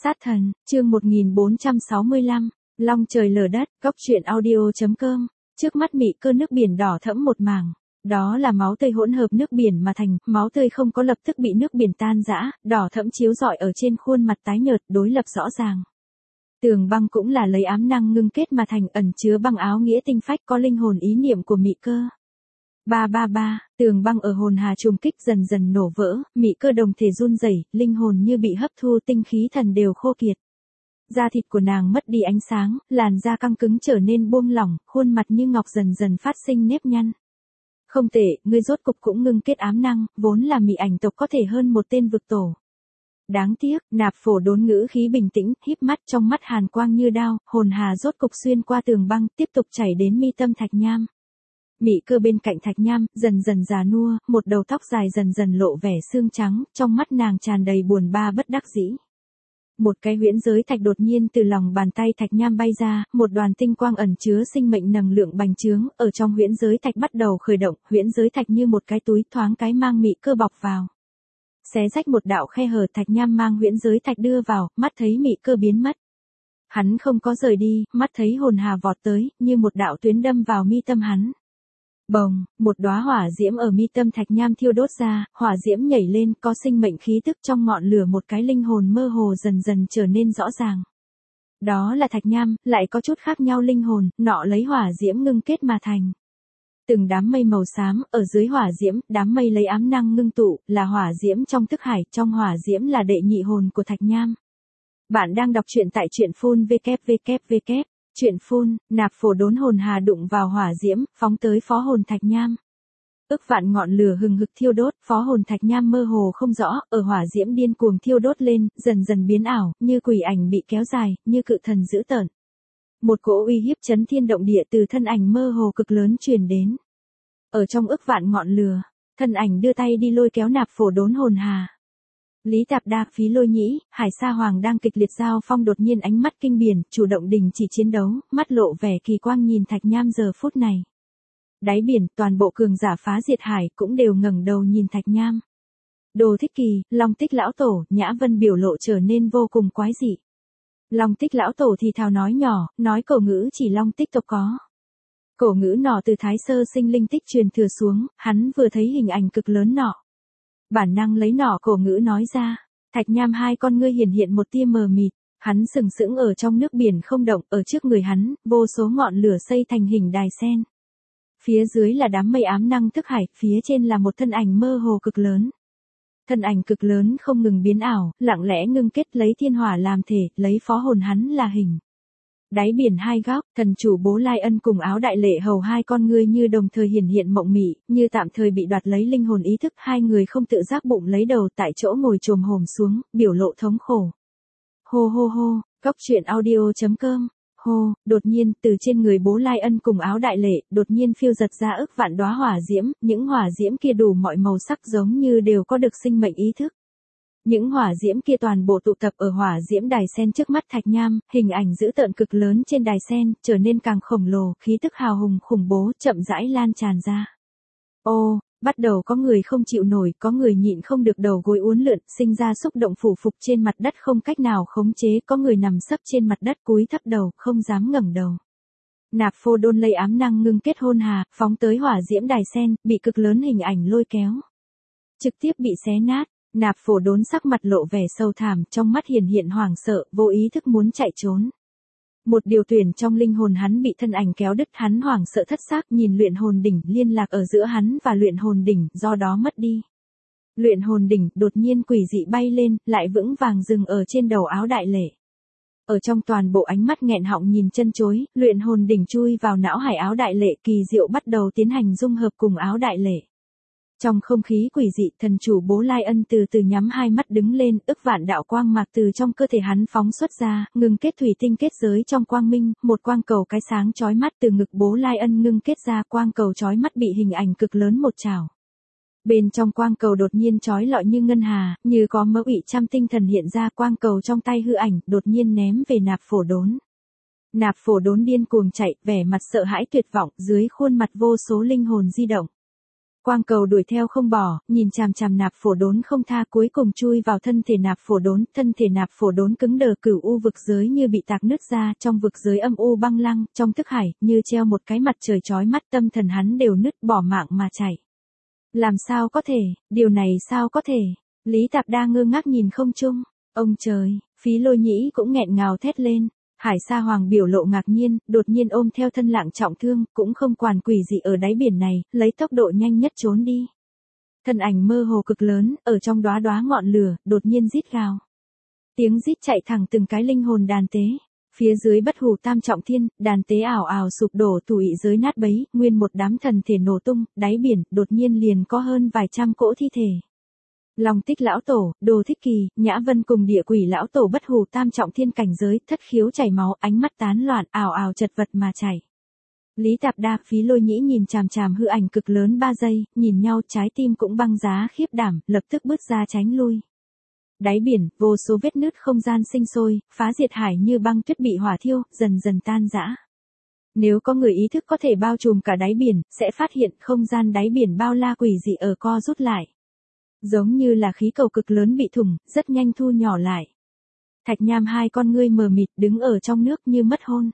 Sát thần, chương 1465, long trời lở đất, góc truyện audio.com, trước mắt Mị Cơ nước biển đỏ thẫm một mảng. Đó là máu tươi hỗn hợp nước biển mà thành, máu tươi không có lập tức bị nước biển tan rã, đỏ thẫm chiếu rọi ở trên khuôn mặt tái nhợt, đối lập rõ ràng. Tường băng cũng là lấy ám năng ngưng kết mà thành, ẩn chứa băng áo nghĩa tinh phách, có linh hồn ý niệm của Mị Cơ. Tường băng ở hồn hà trùng kích dần dần nổ vỡ, Mị Cơ đồng thể run rẩy, linh hồn như bị hấp thu, tinh khí thần đều khô kiệt. Da thịt của nàng mất đi ánh sáng, làn da căng cứng trở nên buông lỏng, khuôn mặt như ngọc dần dần phát sinh nếp nhăn. Không tệ, ngươi rốt cục cũng ngưng kết ám năng, vốn là Mị ảnh tộc có thể hơn một tên vực tổ. Đáng tiếc, Nạp Phổ đốn ngữ khí bình tĩnh, híp mắt, trong mắt hàn quang như đao, hồn hà rốt cục xuyên qua tường băng, tiếp tục chảy đến mi tâm Thạch Nham. Mị Cơ bên cạnh Thạch Nham, dần dần già nua, một đầu tóc dài dần dần lộ vẻ xương trắng, trong mắt nàng tràn đầy buồn ba bất đắc dĩ. Một cái huyễn giới thạch đột nhiên từ lòng bàn tay Thạch Nham bay ra, một đoàn tinh quang ẩn chứa sinh mệnh năng lượng bành trướng, ở trong huyễn giới thạch bắt đầu khởi động, huyễn giới thạch như một cái túi thoáng cái mang Mị Cơ bọc vào. Xé rách một đạo khe hở, Thạch Nham mang huyễn giới thạch đưa vào, mắt thấy Mị Cơ biến mất. Hắn không có rời đi, mắt thấy hồn hà vọt tới, như một đạo tuyến đâm vào mi tâm hắn. Bồng, một đóa hỏa diễm ở mi tâm Thạch Nham thiêu đốt ra, hỏa diễm nhảy lên, có sinh mệnh khí tức, trong ngọn lửa một cái linh hồn mơ hồ dần dần trở nên rõ ràng. Đó là Thạch Nham, lại có chút khác nhau linh hồn, nọ lấy hỏa diễm ngưng kết mà thành. Từng đám mây màu xám, ở dưới hỏa diễm, đám mây lấy ám năng ngưng tụ, là hỏa diễm trong thức hải, trong hỏa diễm là đệ nhị hồn của Thạch Nham. Bạn đang đọc truyện tại truyện phun www. Truyện phun, Nạp Phổ đốn hồn hà đụng vào hỏa diễm, phóng tới phó hồn Thạch Nham. Ức vạn ngọn lửa hừng hực thiêu đốt, phó hồn Thạch Nham mơ hồ không rõ, ở hỏa diễm điên cuồng thiêu đốt lên, dần dần biến ảo, như quỷ ảnh bị kéo dài, như cự thần dữ tợn. Một cỗ uy hiếp chấn thiên động địa từ thân ảnh mơ hồ cực lớn truyền đến. Ở trong ức vạn ngọn lửa, thân ảnh đưa tay đi lôi kéo Nạp Phổ đốn hồn hà. Lý Tạp Đa, Phí Lôi Nhĩ, Hải Sa Hoàng đang kịch liệt giao phong, đột nhiên ánh mắt kinh biển, chủ động đình chỉ chiến đấu, mắt lộ vẻ kỳ quang nhìn Thạch Nham giờ phút này. Đáy biển, toàn bộ cường giả phá diệt hải cũng đều ngẩng đầu nhìn Thạch Nham. Đồ Thích Kỳ, Long Tích lão tổ, Nhã Vân biểu lộ trở nên vô cùng quái dị. Long Tích lão tổ thì thào nói nhỏ, nói cổ ngữ chỉ Long Tích tộc có. Cổ ngữ nọ từ Thái Sơ Sinh linh tích truyền thừa xuống, hắn vừa thấy hình ảnh cực lớn nọ. Bản năng lấy nỏ cổ ngữ nói ra. Thạch Nham hai con ngươi hiển hiện một tia mờ mịt, hắn sừng sững ở trong nước biển không động, ở trước người hắn, vô số ngọn lửa xây thành hình đài sen. Phía dưới là đám mây ám năng thức hải, phía trên là một thân ảnh mơ hồ cực lớn. Thân ảnh cực lớn không ngừng biến ảo, lặng lẽ ngưng kết lấy thiên hỏa làm thể, lấy phó hồn hắn là hình. Đáy biển hai góc, thần chủ Bố Lai Ân cùng Áo Đại Lệ Hầu hai con ngươi như đồng thời hiển hiện mộng mị, như tạm thời bị đoạt lấy linh hồn ý thức, hai người không tự giác bụng lấy đầu tại chỗ ngồi chồm hổm xuống, biểu lộ thống khổ. Hô hô hô, góc truyện audio.com, hô, đột nhiên, từ trên người Bố Lai Ân cùng Áo Đại Lệ, đột nhiên phiêu giật ra ức vạn đóa hỏa diễm, những hỏa diễm kia đủ mọi màu sắc giống như đều có được sinh mệnh ý thức. Những hỏa diễm kia toàn bộ tụ tập ở hỏa diễm đài sen trước mắt Thạch Nham, hình ảnh dữ tợn cực lớn trên đài sen, trở nên càng khổng lồ, khí tức hào hùng khủng bố, chậm rãi lan tràn ra. Ô, bắt đầu có người không chịu nổi, có người nhịn không được đầu gối uốn lượn, sinh ra xúc động phủ phục trên mặt đất không cách nào khống chế, có người nằm sấp trên mặt đất cúi thấp đầu, không dám ngẩng đầu. Nạp Phổ đôn lấy ám năng ngưng kết hồn hà, phóng tới hỏa diễm đài sen, bị cực lớn hình ảnh lôi kéo. Trực tiếp bị xé nát. Nạp Phổ đốn sắc mặt lộ vẻ sâu thẳm, trong mắt hiển hiện hoảng sợ, vô ý thức muốn chạy trốn. Một điều tuyển trong linh hồn hắn bị thân ảnh kéo đứt, hắn hoảng sợ thất xác, nhìn luyện hồn đỉnh, liên lạc ở giữa hắn và luyện hồn đỉnh, do đó mất đi. Luyện hồn đỉnh đột nhiên quỷ dị bay lên, lại vững vàng dừng ở trên đầu Áo Đại Lệ. Ở trong toàn bộ ánh mắt nghẹn họng nhìn chân chối, luyện hồn đỉnh chui vào não hải Áo Đại Lệ, kỳ diệu bắt đầu tiến hành dung hợp cùng Áo Đại Lệ. Trong không khí quỷ dị, thần chủ Bố Lai Ân từ từ nhắm hai mắt đứng lên, ức vạn đạo quang mạc từ trong cơ thể hắn phóng xuất ra, ngưng kết thủy tinh kết giới trong quang minh, một quang cầu cái sáng chói mắt từ ngực Bố Lai Ân ngưng kết ra, quang cầu chói mắt bị hình ảnh cực lớn một trảo. Bên trong quang cầu đột nhiên chói lọi như ngân hà, như có mỡ ủy trăm tinh thần hiện ra, quang cầu trong tay hư ảnh, đột nhiên ném về Nạp Phổ đốn. Nạp Phổ đốn điên cuồng chạy, vẻ mặt sợ hãi tuyệt vọng, dưới khuôn mặt vô số linh hồn di động. Quang cầu đuổi theo không bỏ, nhìn chằm chằm Nạp Phổ Đốn không tha, cuối cùng chui vào thân thể Nạp Phổ Đốn, thân thể Nạp Phổ Đốn cứng đờ, cửu u vực giới như bị tạc nứt ra, trong vực giới âm u băng lăng, trong thức hải, như treo một cái mặt trời chói mắt, tâm thần hắn đều nứt, bỏ mạng mà chạy. Làm sao có thể, điều này sao có thể? Lý Tạp Đa ngơ ngác nhìn không trung. Ông trời, Phí Lôi Nhĩ cũng nghẹn ngào thét lên. Hải Sa Hoàng biểu lộ ngạc nhiên, đột nhiên ôm theo thân Lạng trọng thương, cũng không quản quỷ gì ở đáy biển này, lấy tốc độ nhanh nhất trốn đi. Thân ảnh mơ hồ cực lớn, ở trong đóa đóa ngọn lửa, đột nhiên rít gào. Tiếng rít chạy thẳng từng cái linh hồn đàn tế. Phía dưới Bất Hủ Tam Trọng Thiên, đàn tế ảo ảo sụp đổ, tụ ị giới nát bấy, nguyên một đám thần thể nổ tung, đáy biển, đột nhiên liền có hơn vài trăm cỗ thi thể. Long Tích lão tổ, Đồ Thích Kỳ, Nhã Vân cùng Địa Quỷ lão tổ Bất Hủ Tam Trọng Thiên cảnh giới, thất khiếu chảy máu, ánh mắt tán loạn, ảo ảo chật vật mà chảy. Lý Tạp Đa, Phí Lôi Nhĩ nhìn chằm chằm hư ảnh cực lớn 3 giây, nhìn nhau, trái tim cũng băng giá khiếp đảm, lập tức bước ra tránh lui. Đáy biển, vô số vết nứt không gian sinh sôi, phá diệt hải như băng tuyết bị hỏa thiêu, dần dần tan rã. Nếu có người ý thức có thể bao trùm cả đáy biển, sẽ phát hiện không gian đáy biển bao la quỷ dị ở co rút lại. Giống như là khí cầu cực lớn bị thủng, rất nhanh thu nhỏ lại. Thạch Nham hai con ngươi mờ mịt đứng ở trong nước như mất hôn.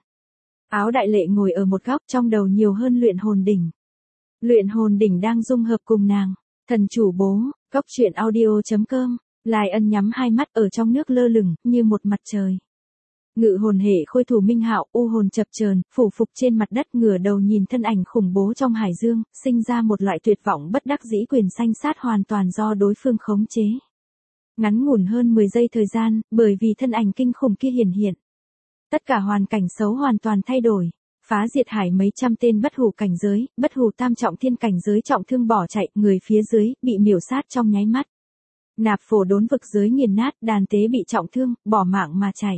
Áo Đại Lệ ngồi ở một góc, trong đầu nhiều hơn luyện hồn đỉnh. Luyện hồn đỉnh đang dung hợp cùng nàng. Thần chủ bố, Cốc Truyện Audio.com. Lai Ân nhắm hai mắt ở trong nước lơ lửng, như một mặt trời. Ngự hồn hệ khôi thủ Minh Hạo, u hồn chập chờn, phủ phục trên mặt đất, ngửa đầu nhìn thân ảnh khủng bố trong hải dương, sinh ra một loại tuyệt vọng bất đắc dĩ, quyền sanh sát hoàn toàn do đối phương khống chế. Ngắn ngủn hơn 10 giây thời gian, bởi vì thân ảnh kinh khủng kia hiển hiện. Tất cả hoàn cảnh xấu hoàn toàn thay đổi. Phá diệt hải mấy trăm tên bất hủ cảnh giới, Bất Hủ Tam Trọng Thiên cảnh giới trọng thương bỏ chạy, người phía dưới, bị miểu sát trong nháy mắt. Nạp Phổ Đốn vực giới nghiền nát, đàn tế bị trọng thương, bỏ mạng mà chạy.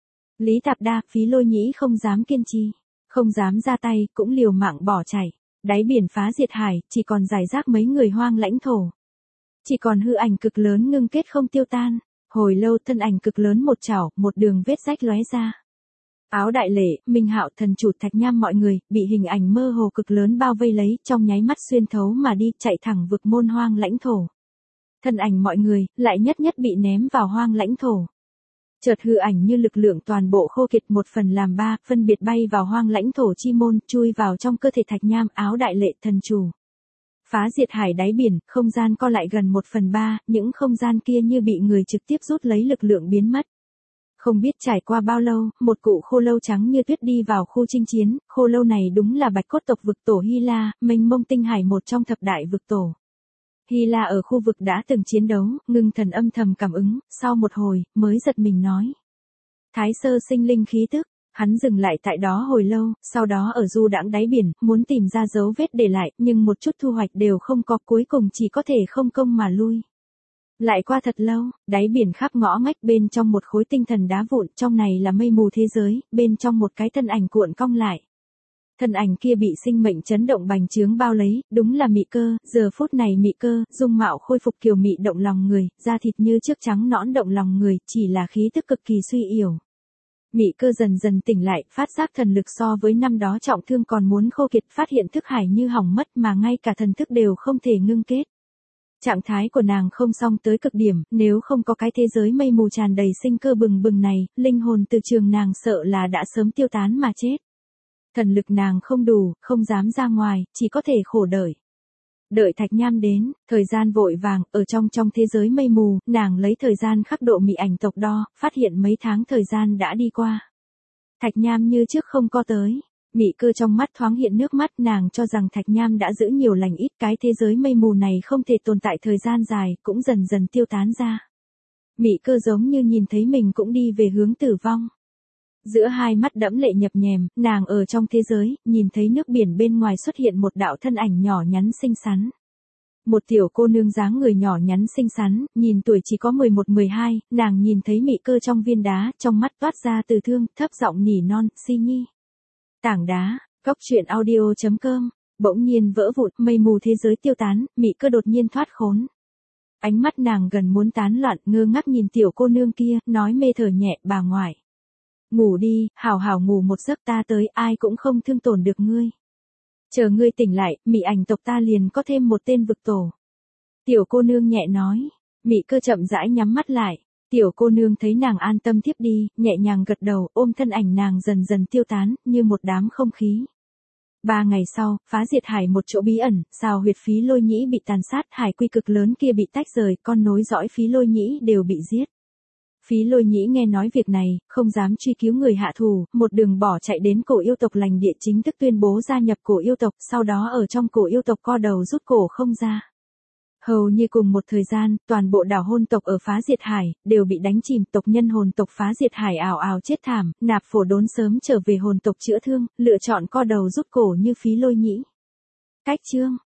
Lý Tạp Đa, Phí Lôi Nhĩ không dám kiên trì, không dám ra tay, cũng liều mạng bỏ chạy. Đáy biển phá diệt hải, chỉ còn rải rác mấy người hoang lãnh thổ. Chỉ còn hư ảnh cực lớn ngưng kết không tiêu tan. Hồi lâu thân ảnh cực lớn một chảo, một đường vết rách lóe ra. Áo Đại Lệ, Minh Hạo, thần chủ Thạch Nham mọi người, bị hình ảnh mơ hồ cực lớn bao vây lấy, trong nháy mắt xuyên thấu mà đi, chạy thẳng vực môn hoang lãnh thổ. Thân ảnh mọi người, lại nhất nhất bị ném vào hoang lãnh thổ. Chợt hư ảnh như lực lượng toàn bộ khô kiệt, một phần làm ba, phân biệt bay vào hoang lãnh thổ chi môn, chui vào trong cơ thể Thạch Nham, Áo Đại Lệ, thần chủ. Phá diệt hải đáy biển, không gian co lại gần 1/3, những không gian kia như bị người trực tiếp rút lấy lực lượng biến mất. Không biết trải qua bao lâu, một cụ khô lâu trắng như tuyết đi vào khu chinh chiến, khô lâu này đúng là Bạch Cốt tộc vực tổ Hy La, mênh mông tinh hải, một trong thập đại vực tổ. Hy La ở khu vực đã từng chiến đấu, ngưng thần âm thầm cảm ứng, sau một hồi, mới giật mình nói. Thái sơ sinh linh khí tức, hắn dừng lại tại đó hồi lâu, sau đó ở du đãng đáy biển, muốn tìm ra dấu vết để lại, nhưng một chút thu hoạch đều không có, cuối cùng chỉ có thể không công mà lui. Lại qua thật lâu, đáy biển khắp ngõ ngách, bên trong một khối tinh thần đá vụn, trong này là mây mù thế giới, bên trong một cái thân ảnh cuộn cong lại. Thân ảnh kia bị sinh mệnh chấn động bành trướng bao lấy, đúng là Mị Cơ, giờ phút này Mị Cơ, dung mạo khôi phục kiều mị động lòng người, da thịt như trước trắng nõn động lòng người, chỉ là khí tức cực kỳ suy yếu. Mị Cơ dần dần tỉnh lại, phát giác thần lực so với năm đó trọng thương còn muốn khô kiệt, phát hiện thức hải như hỏng mất mà ngay cả thần thức đều không thể ngưng kết. Trạng thái của nàng không xong tới cực điểm, nếu không có cái thế giới mây mù tràn đầy sinh cơ bừng bừng này, linh hồn từ trường nàng sợ là đã sớm tiêu tán mà chết. Thần lực nàng không đủ, không dám ra ngoài, chỉ có thể khổ đợi. Đợi Thạch Nham đến, thời gian vội vàng, ở trong thế giới mây mù, nàng lấy thời gian khắc độ mị ảnh tộc đo, phát hiện mấy tháng thời gian đã đi qua. Thạch Nham như trước không có tới. Mị Cơ trong mắt thoáng hiện nước mắt, nàng cho rằng Thạch Nham đã giữ nhiều lành ít, cái thế giới mây mù này không thể tồn tại thời gian dài, cũng dần dần tiêu tán ra. Mị Cơ giống như nhìn thấy mình cũng đi về hướng tử vong. Giữa hai mắt đẫm lệ nhập nhèm, nàng ở trong thế giới, nhìn thấy nước biển bên ngoài xuất hiện một đạo thân ảnh nhỏ nhắn xinh xắn. Một tiểu cô nương dáng người nhỏ nhắn xinh xắn, nhìn tuổi chỉ có 11-12, nàng nhìn thấy Mị Cơ trong viên đá, trong mắt toát ra từ thương, thấp giọng nỉ non, Si Nhi. Tảng đá, Cốc Truyện Audio.com, bỗng nhiên vỡ vụn, mây mù thế giới tiêu tán, Mị Cơ đột nhiên thoát khốn. Ánh mắt nàng gần muốn tán loạn, ngơ ngác nhìn tiểu cô nương kia, nói mê thở nhẹ, bà ngoại. Ngủ đi, hảo hảo ngủ một giấc, ta tới, ai cũng không thương tổn được ngươi. Chờ ngươi tỉnh lại, Mị ảnh tộc ta liền có thêm một tên vực tổ. Tiểu cô nương nhẹ nói. Mị Cơ chậm rãi nhắm mắt lại. Tiểu cô nương thấy nàng an tâm thiếp đi, nhẹ nhàng gật đầu, ôm thân ảnh nàng dần dần tiêu tán, như một đám không khí. 3 ngày sau, phá diệt hải một chỗ bí ẩn, Sào huyệt Phí Lôi Nhĩ bị tàn sát, hải quy cực lớn kia bị tách rời, con nối dõi Phí Lôi Nhĩ đều bị giết. Phí Lôi Nhĩ nghe nói việc này, không dám truy cứu người hạ thủ, một đường bỏ chạy đến cổ yêu tộc lành địa chính thức tuyên bố gia nhập cổ yêu tộc, sau đó ở trong cổ yêu tộc co đầu rút cổ không ra. Hầu như cùng một thời gian, toàn bộ đảo hôn tộc ở phá diệt hải, đều bị đánh chìm, tộc nhân hồn tộc phá diệt hải ào ào chết thảm, Nạp Phổ Đốn sớm trở về hồn tộc chữa thương, lựa chọn co đầu rút cổ như Phí Lôi Nhĩ. Cách chương